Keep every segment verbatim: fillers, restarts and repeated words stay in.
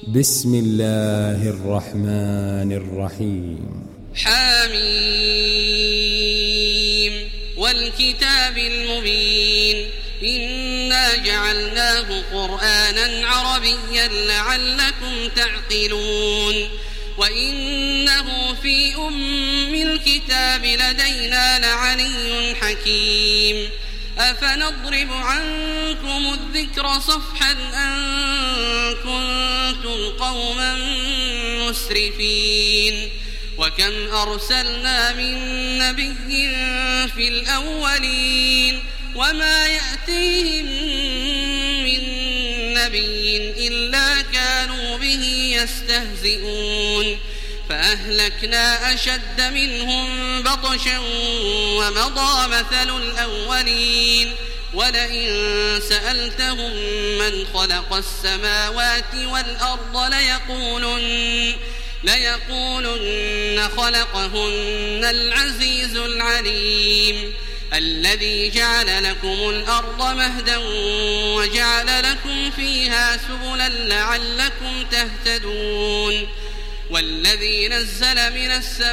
بسم الله الرحمن الرحيم. حميم والكتاب المبين إنا جعلناه قرآنا عربيا لعلكم تعقلون وإنه في أم الكتاب لدينا لعلي حكيم أفنضرب عنكم الذكر صفحا أن كنتم قوما مسرفين وكم أرسلنا من نبي في الأولين وما يأتيهم من نبي إلا كانوا به يستهزئون فأهلكنا أشد منهم بطشا ومضى مثل الأولين ولئن سألتهم من خلق السماوات والأرض ليقولن, ليقولن خلقهن العزيز العليم الذي جعل لكم الأرض مهدا وجعل لكم فيها سبلا لعلكم تهتدون والذي نزل من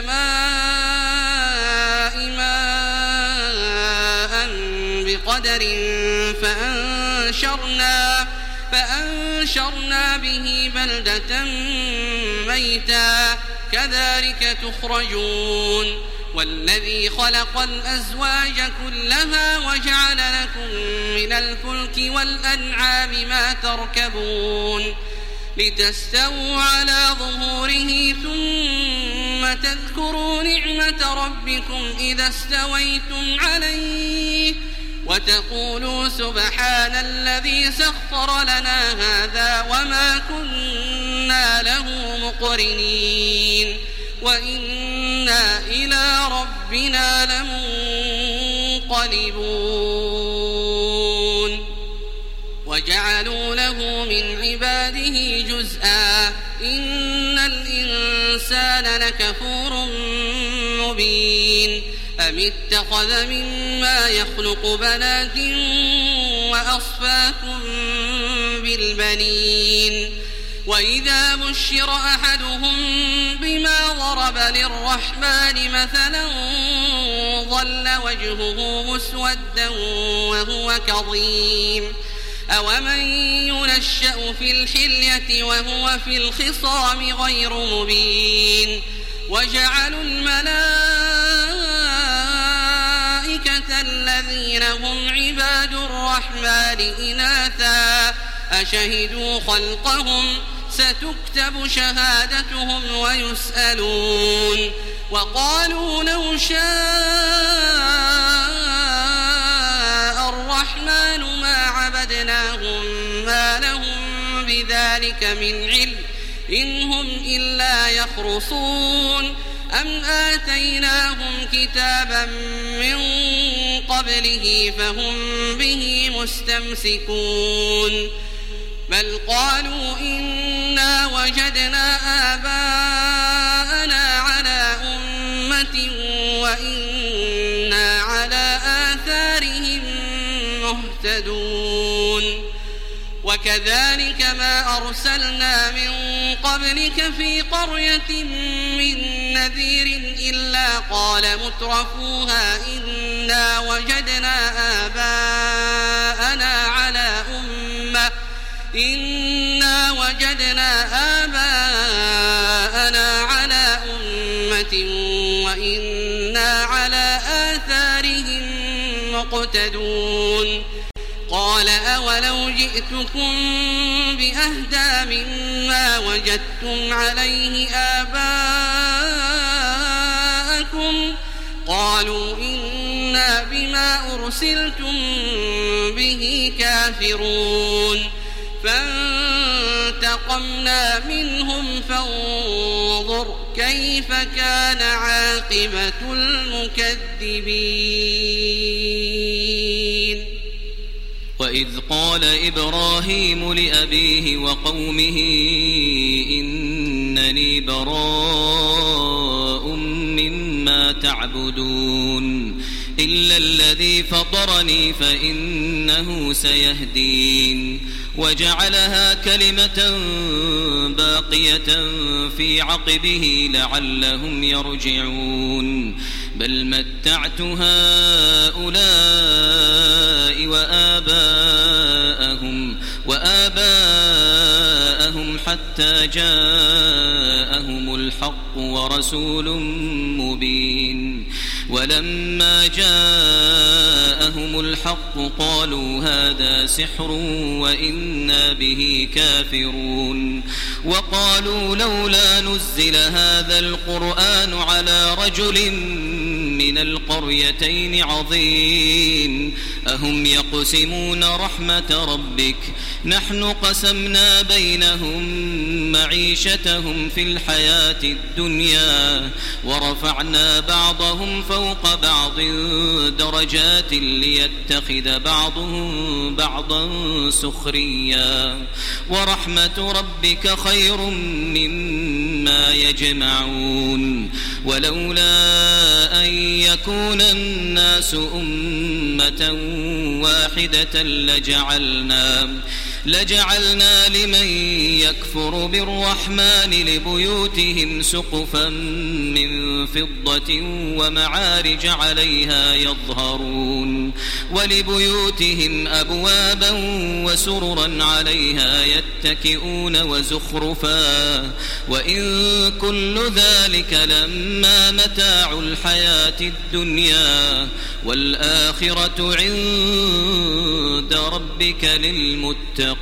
السماء ماء بقدر فأنشرنا, فأنشرنا به بلدة ميتا كذلك تخرجون والذي خلق الأزواج كلها وجعل لكم من الفلك والأنعام ما تركبون لتستووا على ظهوره ثم تذكروا نعمة ربكم إذا استويتم عليه وتقولوا سبحان الذي سخر لنا هذا وما كنا له مقرنين وإنا إلى ربنا لمنقلبون وجعلوا له من عباده جزءا إن الإنسان لكفور مبين أم اتخذ مما يخلق بنات وأصفاكم بالبنين وإذا بشر أحدهم بما ضرب للرحمن مثلا ظل وجهه مسودا وهو كظيم أومن ينشأ في الحلية وهو في الخصام غير مبين وجعلوا الملائكة الذين هم عباد الرحمن إناثا أشهدوا خلقهم ستكتب شهادتهم ويسألون وقالوا لو شاء الرحمن ما عبدناهم ما لهم بذلك من علم إن هم إلا يخرصون أم آتيناهم كتابا من قبله فهم به مستمسكون بل قالوا إنا وجدنا آباءنا على أمة وإنا على آثارهم مهتدون وكذلك ما أرسلنا من قبلك في قرية من نذير إلا قال مترفوها إنا وجدنا آباءنا على أمة إنا وجدنا آباءنا على أمة وإنا على آثارهم مقتدون قال أولو جئتكم بأهدى مما وجدتم عليه آباءكم قالوا إنا بما أرسلتم به كافرون فانتقمنا منهم فانظر كيف كان عاقبة المكذبين وإذ قال إبراهيم لأبيه وقومه إنني براء مما تعبدون إلا الذي فطرني فإنه سيهدين وجعلها كلمة باقية في عقبه لعلهم يرجعون بل متعت هؤلاء وآباءهم وآباءهم حتى جاءهم الحق ورسول مبين ولما جاءهم الحق قالوا هذا سحر وإنا به كافرون وقالوا لولا نزل هذا القرآن على رجل من القريتين عظيم أهم يقسمون رحمة ربك نحن قسمنا بينهم معيشتهم في الحياة الدنيا ورفعنا بعضهم فوق بعض درجات ليتخذ بعضهم بعضا سخريا ورحمة ربك خير مما يجمعون ولولا أن يكون الناس أمة واحدة لجعلنا لجعلنا لمن يكفر بالرحمن لبيوتهم سقفا من فضة ومعارج عليها يظهرون ولبيوتهم أبوابا وسررا عليها يتكئون وزخرفا وإن كل ذلك لما متاع الحياة الدنيا والآخرة عند ربك للمتقين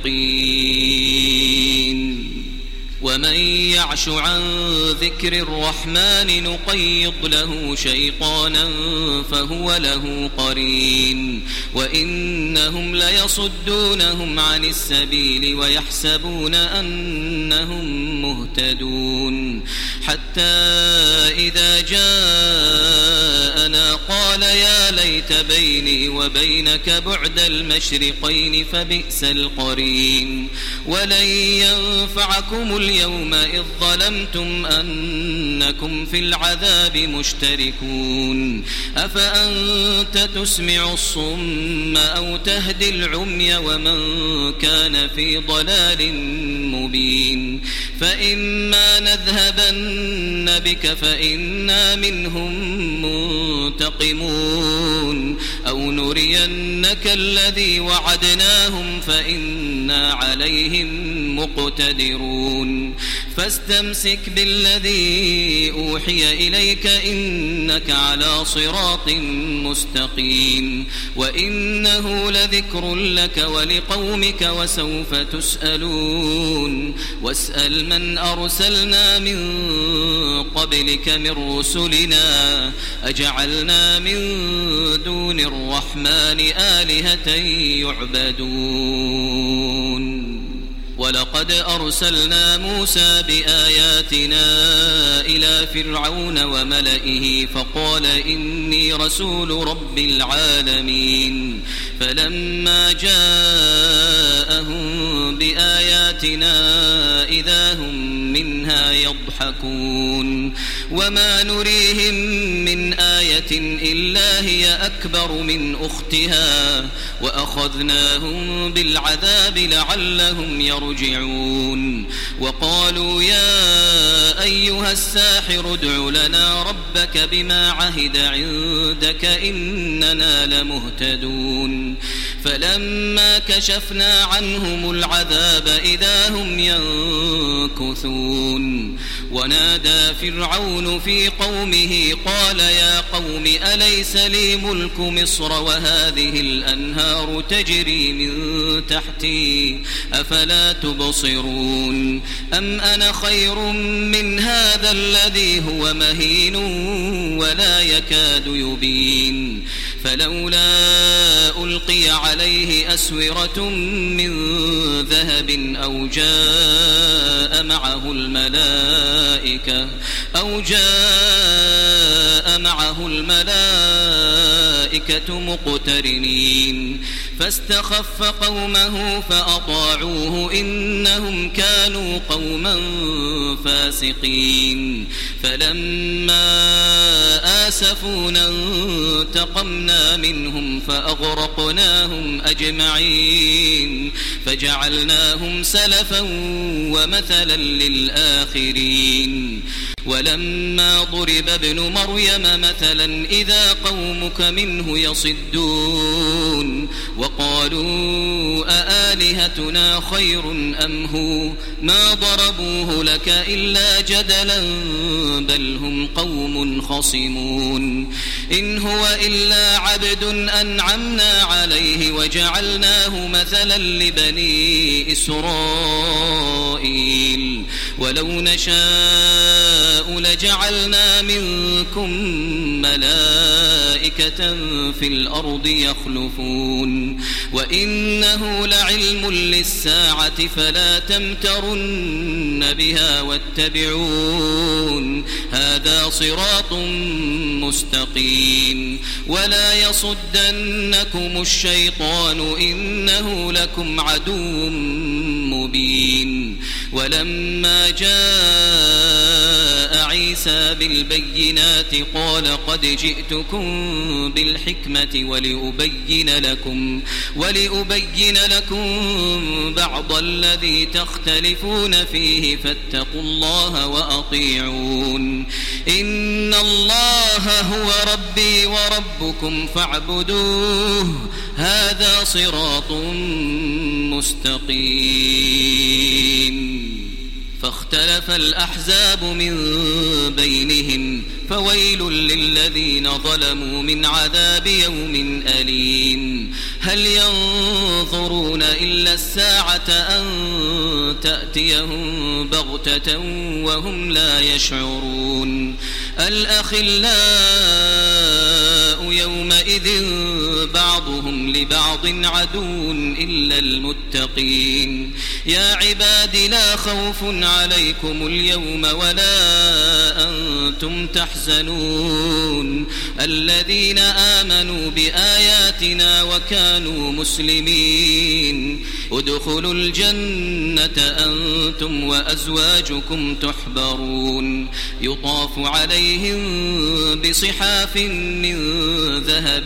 ومن يعش عن ذكر الرحمن نقيض له شيطانا فهو له قرين وإنهم ليصدونهم عن السبيل ويحسبون أنهم مهتدون حتى إذا جاءنا قال يا ليت بيني وبينك بعد المشرقين فبئس القرين ولن ينفعكم اليوم إذ ظلمتم أنكم في العذاب مشتركون أفأنت تسمع الصم أو تهدي العمي ومن كان في ضلال مبين فإما نذهبن بك فإنا منهم منتقمون أو نرينك الذي وعدناهم فإنا عليهم مقتدرون فاستمسك بالذي أوحي إليك إنك على صراط مستقيم وإنه لذكر لك ولقومك وسوف تسألون واسأل من أرسلنا من قبلك من رسلنا أجعلنا من دون الرحمن آلهة يعبدون ولقد أرسلنا موسى بآياتنا إلى فرعون وملئه فقال إني رسول رب العالمين فلما جاءهم بآياتنا إذا هم منها يضحكون وما نريهم من آية إلا هي أكبر من أختها وأخذناهم بالعذاب لعلهم يرجعون وقالوا يا أيها الساحر ادع لنا ربك بما عهد عندك إننا لمهتدون فلما كشفنا عنهم العذاب إذا هم ينكثون ونادى فرعون في قومه قال يا قوم أليس لي ملك مصر وهذه الأنهار تجري من تحتي أفلا تبصرون أم أنا خير من هذا الذي هو مهين ولا يكاد يبين فلولا ألقي عليه أسورة من ذهب أو جاء معه الملائكة أو جاء معه الملائكة مقترنين فاستخف قومه فأطاعوه إنهم كانوا قوما فاسقين فلما آسفونا انتقمنا منهم فأغرقناهم أجمعين فجعلناهم سلفا ومثلا للآخرين ولما ضرب ابن مريم مثلا إذا قومك منه يصدون وقالوا أآلهتنا خير أم هو ما ضربوه لك إلا جدلا بل هم قوم خصمون إن هو إلا عبد أنعمنا عليه وجعلناه مثلا لبني إسرائيل ولو نشاء لجعلنا منكم ملائكة في الأرض يخلفون وإنه لعلم للساعة فلا تمترن بها واتبعون هذا صراط مستقيم ولا يصدنكم الشيطان إنه لكم عدو مبين ولما جاء عيسى بالبينات قال قد جئتكم بالحكمة ولأبين لكم ولأبين لكم بعض الذي تختلفون فيه فاتقوا الله وأطيعون إن الله هو ربي وربكم فاعبدوه هذا صراط مستقيم فاختلف الأحزاب من بينهم فويل للذين ظلموا من عذاب يوم أليم هل ينظرون إلا الساعة أن تأتيهم بغتة وهم لا يشعرون الأخلاء يومئذ بعضهم لبعض عدو إلا المتقين يا عباد لا خوف عليكم اليوم ولا أنتم تحزنون الذين آمنوا بآياتنا وكانوا مسلمين ادخلوا الجنة أنتم وأزواجكم تحبرون يطاف عليهم بصحاف من ذهب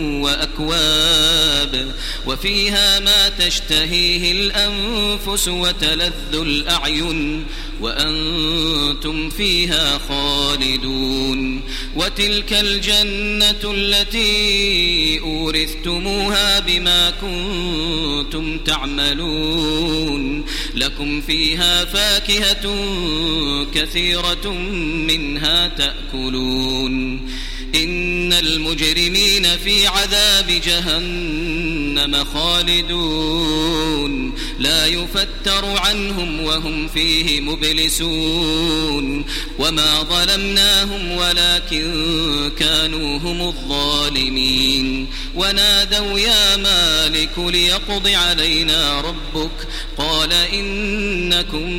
وأكواب وفيها ما تشتهيه الأنفس وتلذ الأعين وأنتم فيها خالدون وتلك الجنة التي أورثتموها بما كنتم تعملون لكم فيها فاكهة كثيرة منها تأكلون إن المجرمين في عذاب جهنم خالدون لا يفتر عنهم وهم فيه مبلسون وما ظلمناهم ولكن كانوا هم الظالمين ونادوا يا مالك ليقض علينا ربك قال إنكم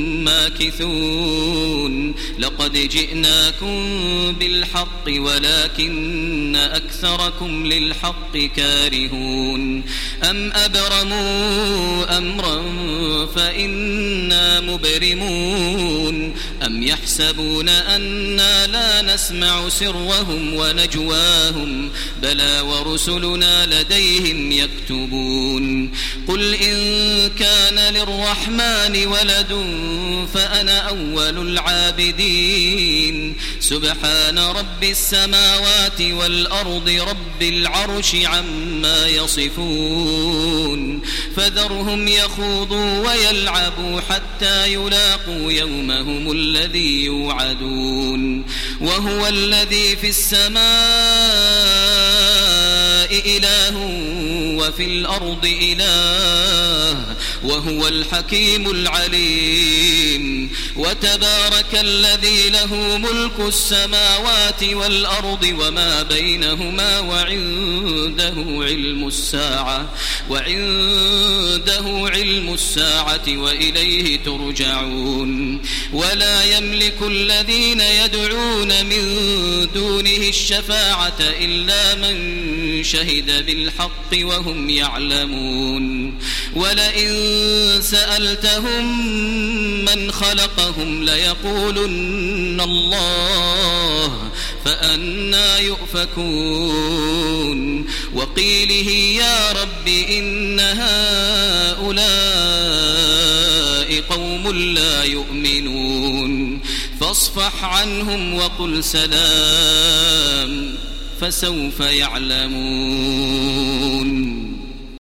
ماكثون لقد جئناكم بالحق ولكن أكثركم للحق كارهون أم أبرموا أمرا فإنا مبرمون أم يحسبون أنا لا نسمع سرهم ونجواهم بلى ورسلنا لديهم يكتبون قل إن كان للرحمن ولد فأنا أول العابدين سبحان رب السماوات والأرض رب العرش عما يصفون فذرهم يخوضوا ويلعبوا حتى يلاقوا يومهم الذي يوعدون وهو الذي في السماء إله وفي الأرض إله وهو الحكيم العليم وتبارك الذي له ملك السماوات والأرض وما بينهما وعنده علم الساعة وعنده علم الساعة وإليه ترجعون ولا يملك الذين يدعون من دونه الشفاعة إلا من شهد بالحق وهم يعلمون ولئن سألتهم من خلقهم ليقولن الله فأنى يؤفكون وقيله يا رب إن هؤلاء قوم لا يؤمنون فاصفح عنهم وقل سلام فسوف يعلمون.